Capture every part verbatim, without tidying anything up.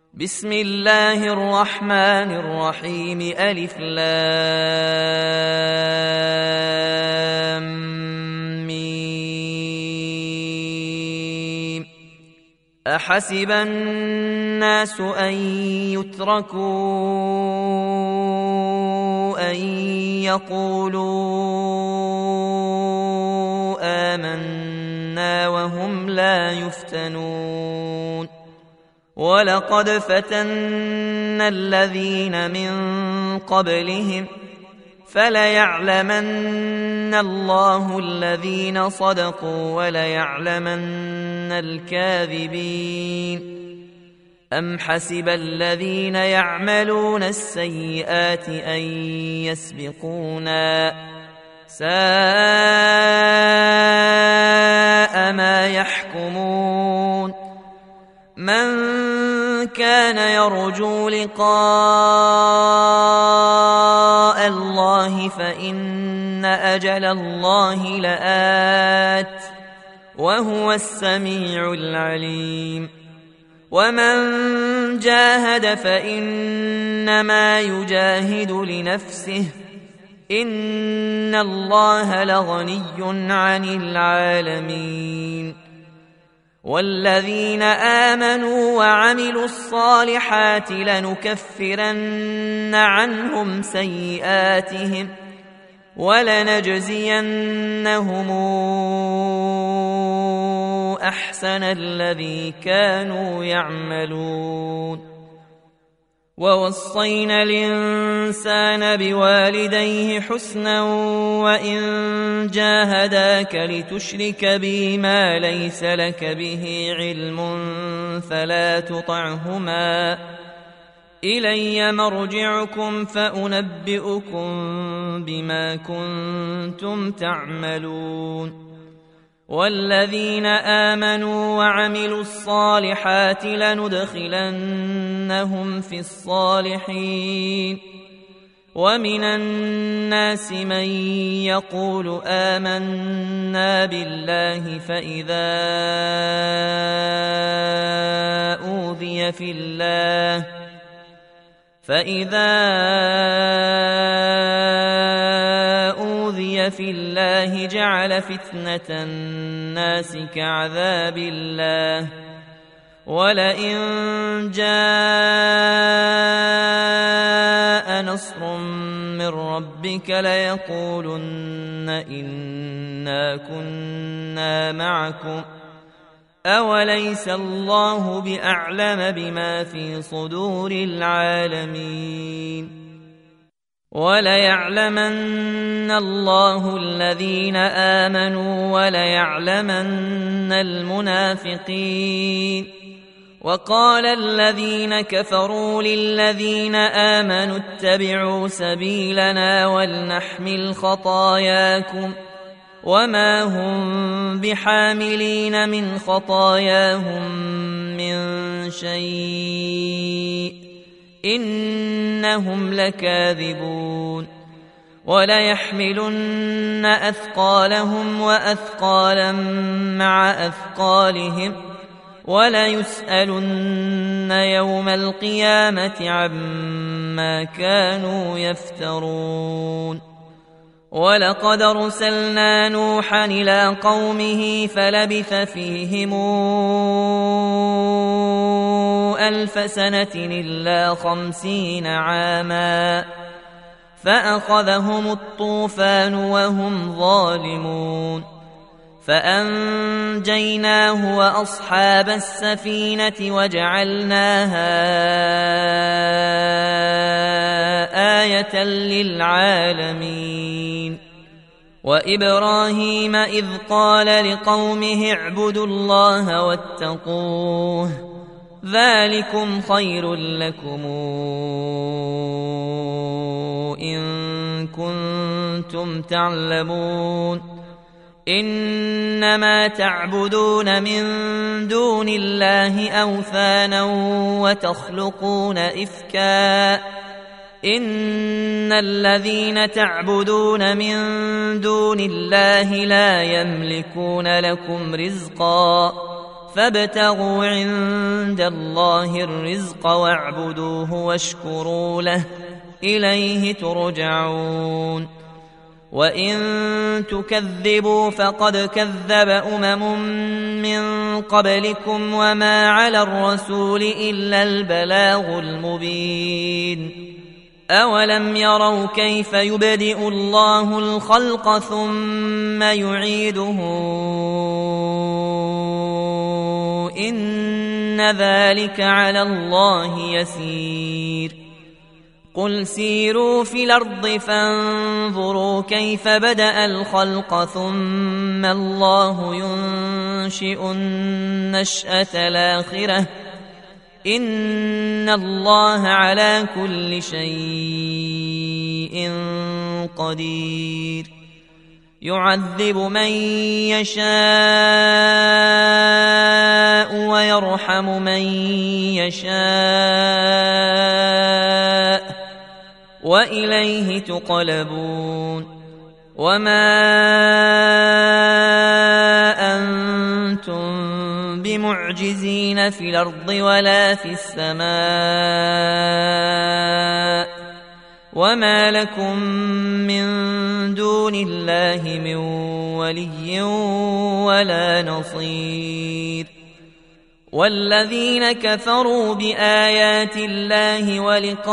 بسم الله الرحمن الرحيم ألف لام ميم أحسب الناس أن يتركوا أن يقولوا آمنا وهم لا يفتنون ولقد فتنا الذين من قبلهم فليعلمن الله الذين صدقوا وليعلمن الكاذبين أم حسب الذين يعملون السيئات أن يسبقونا ساء ما يحكمون من كان يرجو لقاء الله فإن أجل الله لآت وهو السميع العليم ومن جاهد فإنما يجاهد لنفسه إن الله لغني عن العالمين والذين آمنوا وعملوا الصالحات لنكفرن عنهم سيئاتهم ولنجزينهم أحسن الذي كانوا يعملون ووصينا الإنسان بوالديه حسنا وإن جاهداك لتشرك بي ما ليس لك به علم فلا تطعهما إلي مرجعكم فأنبئكم بما كنتم تعملون والذين آمنوا وعملوا الصالحات لندخلنهم في الصالحين ومن الناس من يقول آمنا بالله فإذا أوذي في الله فإذا أوذي في الله جعل فتنة الناس كعذاب الله ولئن جاء نصر من ربك ليقولن إنا كنا معكم أوليس الله بأعلم بما في صدور العالمين وليعلمن الله الذين آمنوا وليعلمن المنافقين وقال الذين كفروا للذين آمنوا اتبعوا سبيلنا ولنحمل خطاياكم وما هم بحاملين من خطاياهم من شيء إنهم لكاذبون وليحملن أثقالهم وأثقالا مع أثقالهم وليسألن يوم القيامة عما كانوا يفترون ولقد أرسلنا نوحا إلى قومه فلبث فيهم ألف سنة إلا خمسين عاما فأخذهم الطوفان وهم ظالمون فأنجيناه وأصحاب السفينة وجعلناها آية للعالمين وإبراهيم إذ قال لقومه اعبدوا الله واتقوه ذلكم خير لكم إن كنتم تعلمون إنما تعبدون من دون الله أوثانا وتخلقون إفكا إن الذين تعبدون من دون الله لا يملكون لكم رزقا فابتغوا عند الله الرزق واعبدوه واشكروا له إليه ترجعون وإن تكذبوا فقد كذب أمم من قبلكم وما على الرسول إلا البلاغ المبين أولم يروا كيف يبدئ الله الخلق ثم يعيده إن ذلك على الله يسير قل سيروا في الأرض فانظروا كيف بدأ الخلق ثم الله ينشئ النشأة الآخرة إن الله على كل شيء قدير يعذب من يشاء ويرحم من يشاء وإليه تقلبون وما أنتم بمعجزين في الأرض ولا في السماء وما لكم من دون الله من ولي ولا نصير والذين كفروا بآيات الله ولقائه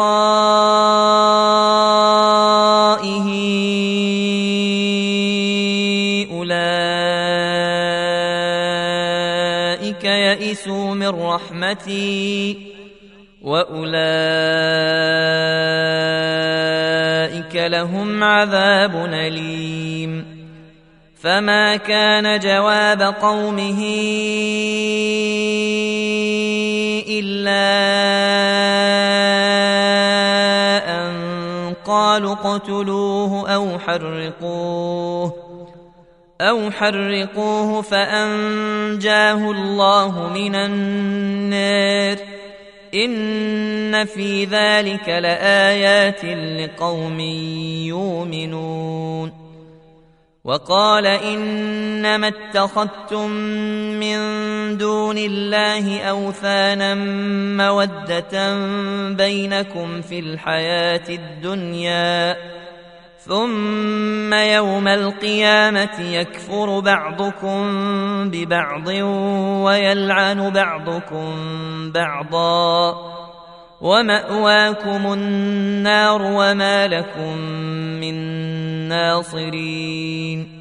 أولئك يئسوا من رحمتي وأولئك لهم عذاب أليم فما كان جواب قومه إلا أن قالوا اقتلوه أو حرقوه أو حرقوه فأنجاه الله من النار إن في ذلك لآيات لقوم يؤمنون وقال إنما اتخذتم من دون الله أوثانا مودة بينكم في الحياة الدنيا ثم يوم القيامة يكفر بعضكم ببعض ويلعن بعضكم بعضا ومأواكم النار وما لكم من ناصرين